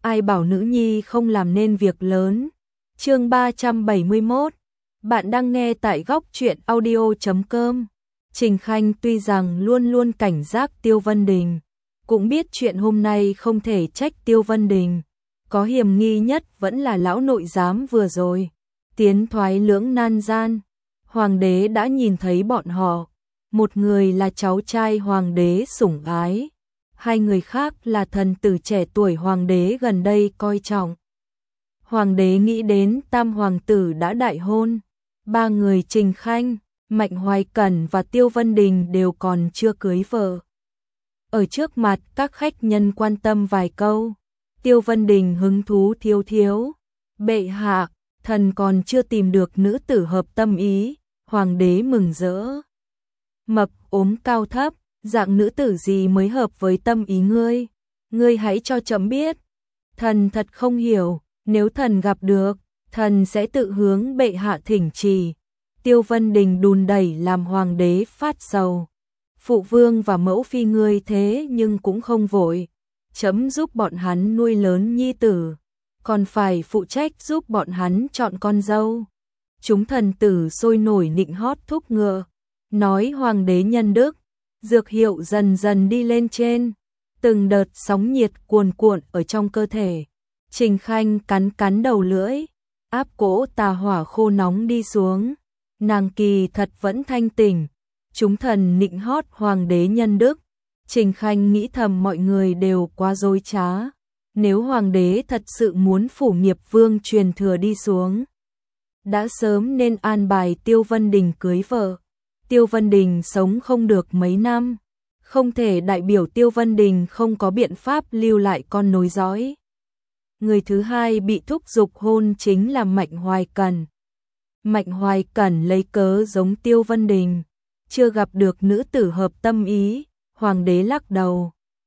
ai bảo nữ nhi không làm nên việc lớn. Chương 371. Bạn đang nghe tại góc truyện audio.com. Trình Khanh tuy rằng luôn luôn cảnh giác Tiêu Vân Đình, cũng biết chuyện hôm nay không thể trách Tiêu Vân Đình, có hiểm nghi nhất vẫn là lão nội giám vừa rồi tiến thoái lưỡng nan gian. Hoàng đế đã nhìn thấy bọn họ, một người là cháu trai hoàng đế sủng ái, hai người khác là thần tử trẻ tuổi hoàng đế gần đây coi trọng. Hoàng đế nghĩ đến tam hoàng tử đã đại hôn, ba người Trình Khanh, Mạnh Hoài Cẩn và Tiêu Vân Đình đều còn chưa cưới vợ. Ở trước mặt các khách nhân quan tâm vài câu, Tiêu Vân Đình hứng thú thiếu thiếu. Bệ hạ, thần còn chưa tìm được nữ tử hợp tâm ý. Hoàng đế mừng rỡ. Mập, ốm, cao thấp, dạng nữ tử gì mới hợp với tâm ý ngươi? Ngươi hãy cho trẫm biết. Thần thật không hiểu, nếu thần gặp được, thần sẽ tự hướng bệ hạ thỉnh chỉ. Tiêu Vân Đình đùn đẩy làm hoàng đế phát sầu. Phụ vương và mẫu phi ngươi thế nhưng cũng không vội. Trẫm giúp bọn hắn nuôi lớn nhi tử, còn phải phụ trách giúp bọn hắn chọn con dâu. Chúng thần tử sôi nổi nịnh hót thúc ngựa, nói hoàng đế nhân đức, dược hiệu dần dần đi lên trên, từng đợt sóng nhiệt cuồn cuộn ở trong cơ thể. Trình Khanh cắn cắn đầu lưỡi, áp cỗ tà hỏa khô nóng đi xuống, nàng kỳ thật vẫn thanh tỉnh. Chúng thần nịnh hót hoàng đế nhân đức, Trình Khanh nghĩ thầm mọi người đều quá dối trá. Nếu hoàng đế thật sự muốn phủ nghiệp vương truyền thừa đi xuống, đã sớm nên an bài Tiêu Vân Đình cưới vợ. Tiêu Vân Đình sống không được mấy năm, không thể đại biểu Tiêu Vân Đình không có biện pháp lưu lại con nối dõi. Người thứ hai bị thúc giục hôn chính là Mạnh Hoài Cẩn. Mạnh Hoài Cẩn lấy cớ giống Tiêu Vân Đình, chưa gặp được nữ tử hợp tâm ý, hoàng đế lắc đầu.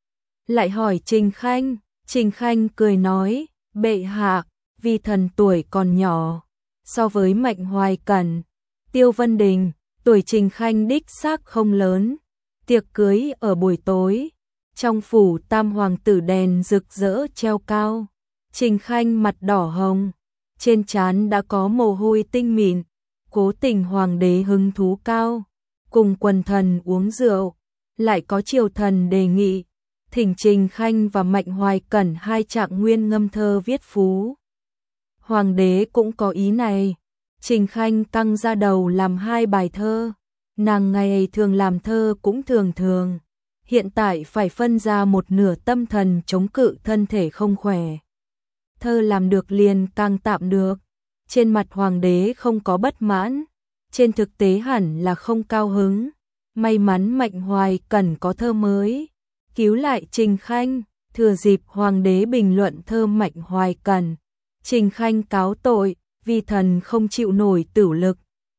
Lại hỏi Trình Khanh, Trình Khanh cười nói, bệ hạ, vì thần tuổi còn nhỏ, so với Mạnh Hoài Cẩn, Tiêu Vân Đình, tuổi Trình Khanh đích xác không lớn. Tiệc cưới ở buổi tối, trong phủ tam hoàng tử đèn rực rỡ treo cao, Trình Khanh mặt đỏ hồng, trên trán đã có mồ hôi tinh mịn. Cố tình hoàng đế hứng thú cao, cùng quần thần uống rượu, lại có triều thần đề nghị thỉnh Trình Khanh và Mạnh Hoài Cẩn hai trạng nguyên ngâm thơ viết phú. Hoàng đế cũng có ý này. Trình Khanh căng ra đầu làm hai bài thơ. Nàng ngày thường làm thơ cũng thường thường, hiện tại phải phân ra một nửa tâm thần chống cự thân thể không khỏe. Thơ làm được liền càng tạm được. Trên mặt hoàng đế không có bất mãn, trên thực tế hẳn là không cao hứng. May mắn Mạnh Hoài Cẩn có thơ mới, cứu lại Trình Khanh. Thừa dịp hoàng đế bình luận thơ Mạnh Hoài Cẩn, Trình Khanh cáo tội, vì thần không chịu nổi tửu lực.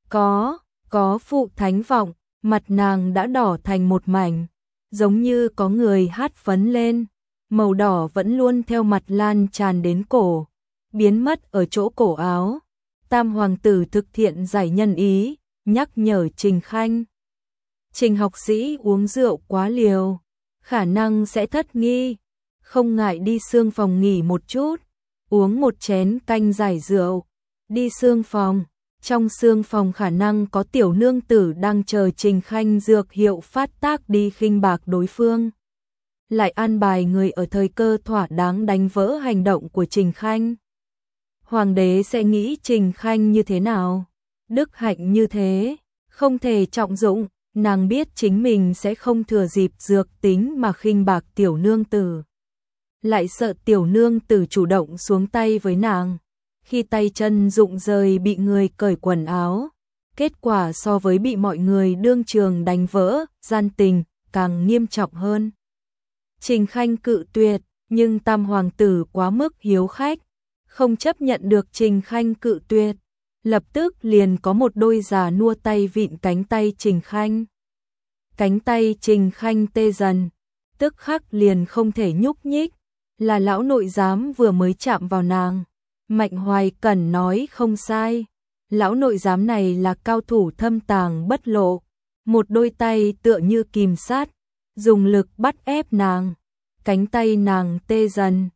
Có phụ thánh vọng, mặt nàng đã đỏ thành một mảnh, giống như có người hát phấn lên. Màu đỏ vẫn luôn theo mặt lan tràn đến cổ, biến mất ở chỗ cổ áo. Tam hoàng tử thực hiện giải nhân ý, nhắc nhở Trình Khanh. Trình học sĩ uống rượu quá liều, khả năng sẽ thất nghi, không ngại đi xương phòng nghỉ một chút, uống một chén canh giải rượu, đi xương phòng. Trong xương phòng khả năng có tiểu nương tử đang chờ Trình Khanh dược hiệu phát tác đi khinh bạc đối phương. Lại an bài người ở thời cơ thỏa đáng đánh vỡ hành động của Trình Khanh. Hoàng đế sẽ nghĩ Trình Khanh như thế nào? Đức hạnh như thế, không thể trọng dụng, nàng biết chính mình sẽ không thừa dịp dược tính mà khinh bạc tiểu nương tử. Lại sợ tiểu nương tử chủ động xuống tay với nàng, khi tay chân rụng rời bị người cởi quần áo. Kết quả so với bị mọi người đương trường đánh vỡ, gian tình, càng nghiêm trọng hơn. Trình Khanh cự tuyệt, nhưng tam hoàng tử quá mức hiếu khách, không chấp nhận được Trình Khanh cự tuyệt. Lập tức liền có một đôi già nua tay vịn cánh tay Trình Khanh. Cánh tay Trình Khanh tê dần, tức khắc liền không thể nhúc nhích, là lão nội giám vừa mới chạm vào nàng. Mạnh Hoài Cẩn nói không sai, lão nội giám này là cao thủ thâm tàng bất lộ, một đôi tay tựa như kìm sát, dùng lực bắt ép nàng. Cánh tay nàng tê dần,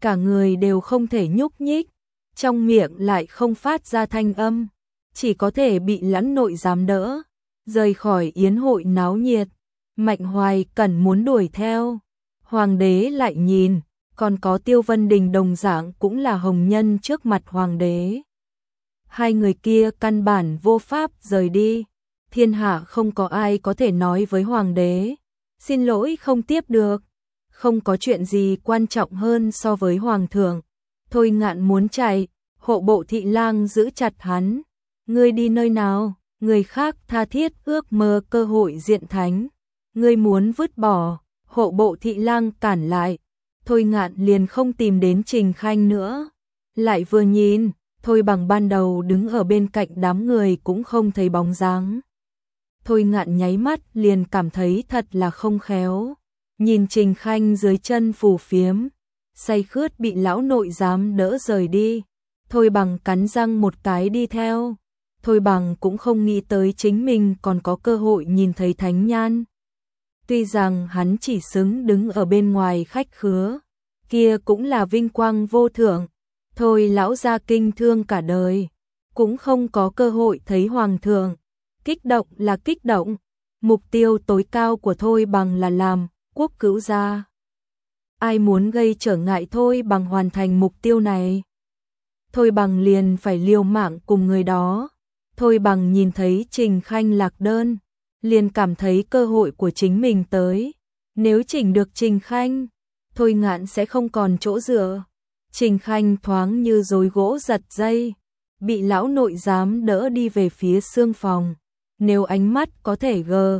cả người đều không thể nhúc nhích, trong miệng lại không phát ra thanh âm, chỉ có thể bị Lãnh Nội Giám đỡ, rời khỏi yến hội náo nhiệt. Mạnh Hoài Cẩn muốn đuổi theo, hoàng đế lại nhìn, còn có Tiêu Vân Đình đồng dạng cũng là hồng nhân trước mặt hoàng đế. Hai người kia căn bản vô pháp rời đi, thiên hạ không có ai có thể nói với hoàng đế, xin lỗi không tiếp được, không có chuyện gì quan trọng hơn so với hoàng thượng. Thôi Ngạn muốn chạy, hộ bộ thị lang giữ chặt hắn, ngươi đi nơi nào, người khác tha thiết ước mơ cơ hội diện thánh, ngươi muốn vứt bỏ, hộ bộ thị lang cản lại. Thôi Ngạn liền không tìm đến Trình Khanh nữa, lại vừa nhìn, Thôi Bằng ban đầu đứng ở bên cạnh đám người cũng không thấy bóng dáng. Thôi Ngạn nháy mắt liền cảm thấy thật là không khéo, nhìn Trình Khanh dưới chân phù phiếm, say khướt bị lão nội giám đỡ rời đi, Thôi Bằng cắn răng một cái đi theo. Thôi Bằng cũng không nghĩ tới chính mình còn có cơ hội nhìn thấy thánh nhan. Tuy rằng hắn chỉ xứng đứng ở bên ngoài khách khứa, kia cũng là vinh quang vô thượng, thôi lão gia kinh thương cả đời, cũng không có cơ hội thấy hoàng thượng. Kích động là kích động, mục tiêu tối cao của Thôi Bằng là làm quốc cứu gia. Ai muốn gây trở ngại Thôi Bằng hoàn thành mục tiêu này, Thôi Bằng liền phải liều mạng cùng người đó. Thôi Bằng nhìn thấy Trình Khanh lạc đơn, liền cảm thấy cơ hội của chính mình tới. Nếu chỉnh được Trình Khanh, Thôi Ngạn sẽ không còn chỗ dựa. Trình Khanh thoáng như rối gỗ giật dây, bị lão nội giám đỡ đi về phía xương phòng. Nếu ánh mắt có thể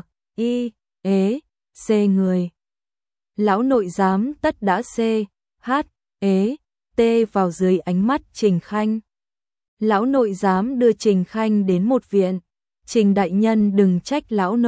C người, lão nội giám tất đã T vào dưới ánh mắt Trình Khanh. Lão nội giám đưa Trình Khanh đến một viện. Trình đại nhân đừng trách lão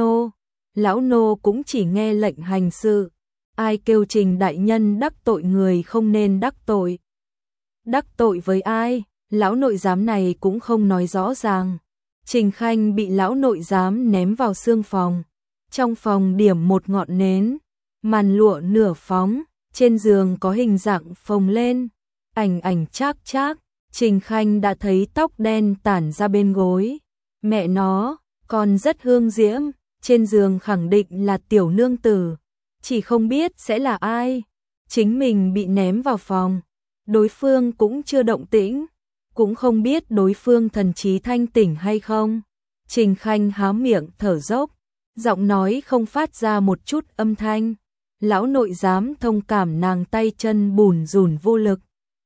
nô cũng chỉ nghe lệnh hành sự. Ai kêu Trình đại nhân đắc tội người không nên đắc tội. Đắc tội với ai, lão nội giám này cũng không nói rõ ràng. Trình Khanh bị lão nội giám ném vào xương phòng. Trong phòng điểm một ngọn nến, màn lụa nửa phóng, trên giường có hình dạng phồng lên, ảnh chác. Trình Khanh đã thấy tóc đen tản ra bên gối. Mẹ nó, còn rất hương diễm, trên giường khẳng định là tiểu nương tử, chỉ không biết sẽ là ai. Chính mình bị ném vào phòng, đối phương cũng chưa động tĩnh, cũng không biết đối phương thần trí thanh tỉnh hay không. Trình Khanh há miệng thở dốc, giọng nói không phát ra một chút âm thanh. Lão nội giám thông cảm nàng tay chân bùn rùn vô lực,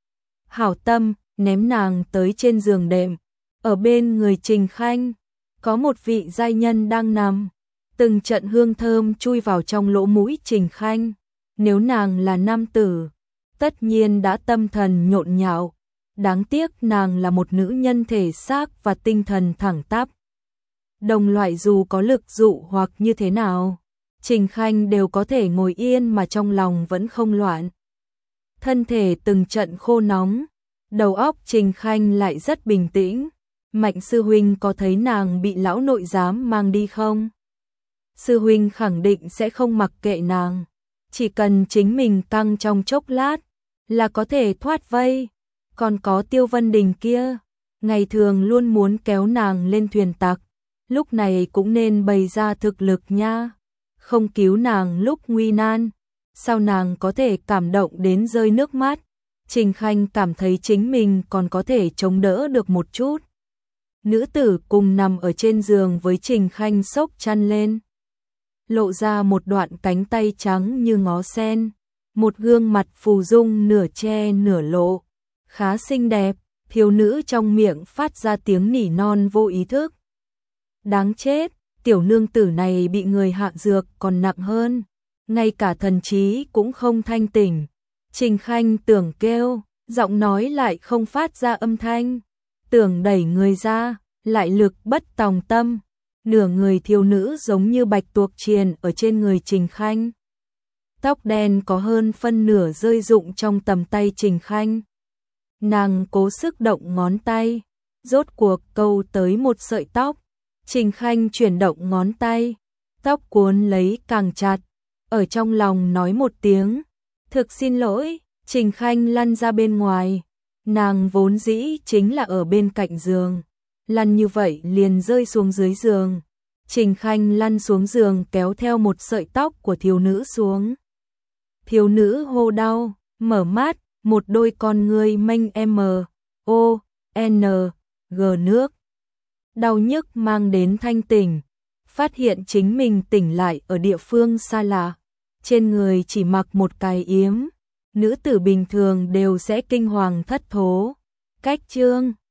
hảo tâm ném nàng tới trên giường đệm. Ở bên người Trình Khanh có một vị giai nhân đang nằm, từng trận hương thơm chui vào trong lỗ mũi Trình Khanh. Nếu nàng là nam tử, tất nhiên đã tâm thần nhộn nhạo, đáng tiếc nàng là một nữ nhân thể xác và tinh thần thẳng tắp. Đồng loại dù có lực dụ hoặc như thế nào, Trình Khanh đều có thể ngồi yên mà trong lòng vẫn không loạn. Thân thể từng trận khô nóng, đầu óc Trình Khanh lại rất bình tĩnh. Mạnh sư huynh có thấy nàng bị lão nội giám mang đi không? Sư huynh khẳng định sẽ không mặc kệ nàng, chỉ cần chính mình căng trong chốc lát là có thể thoát vây. Còn có Tiêu Vân Đình kia, ngày thường luôn muốn kéo nàng lên thuyền tặc, lúc này cũng nên bày ra thực lực nha. Không cứu nàng lúc nguy nan, sao nàng có thể cảm động đến rơi nước mắt? Trình Khanh cảm thấy chính mình còn có thể chống đỡ được một chút. Nữ tử cùng nằm ở trên giường với Trình Khanh xốc chăn lên, lộ ra một đoạn cánh tay trắng như ngó sen, một gương mặt phù dung nửa che nửa lộ, khá xinh đẹp. Thiếu nữ trong miệng phát ra tiếng nỉ non vô ý thức. Đáng chết, tiểu nương tử này bị người hạ dược còn nặng hơn, ngay cả thần trí cũng không thanh tỉnh. Trình Khanh tưởng kêu, giọng nói lại không phát ra âm thanh, tưởng đẩy người ra, lại lực bất tòng tâm. Nửa người thiếu nữ giống như bạch tuộc triền ở trên người Trình Khanh. Tóc đen có hơn phân nửa rơi rụng trong tầm tay Trình Khanh. Nàng cố sức động ngón tay, rốt cuộc câu tới một sợi tóc. Trình Khanh chuyển động ngón tay, tóc cuốn lấy càng chặt, ở trong lòng nói một tiếng, thực xin lỗi, Trình Khanh lăn ra bên ngoài, nàng vốn dĩ chính là ở bên cạnh giường, lăn như vậy liền rơi xuống dưới giường. Trình Khanh lăn xuống giường kéo theo một sợi tóc của thiếu nữ xuống. Thiếu nữ hô đau, mở mắt, một đôi con ngươi mênh M.O.N.G nước. Đau nhức mang đến thanh tỉnh, phát hiện chính mình tỉnh lại ở địa phương xa lạ, trên người chỉ mặc một cái yếm, nữ tử bình thường đều sẽ kinh hoàng thất thố. Cách chương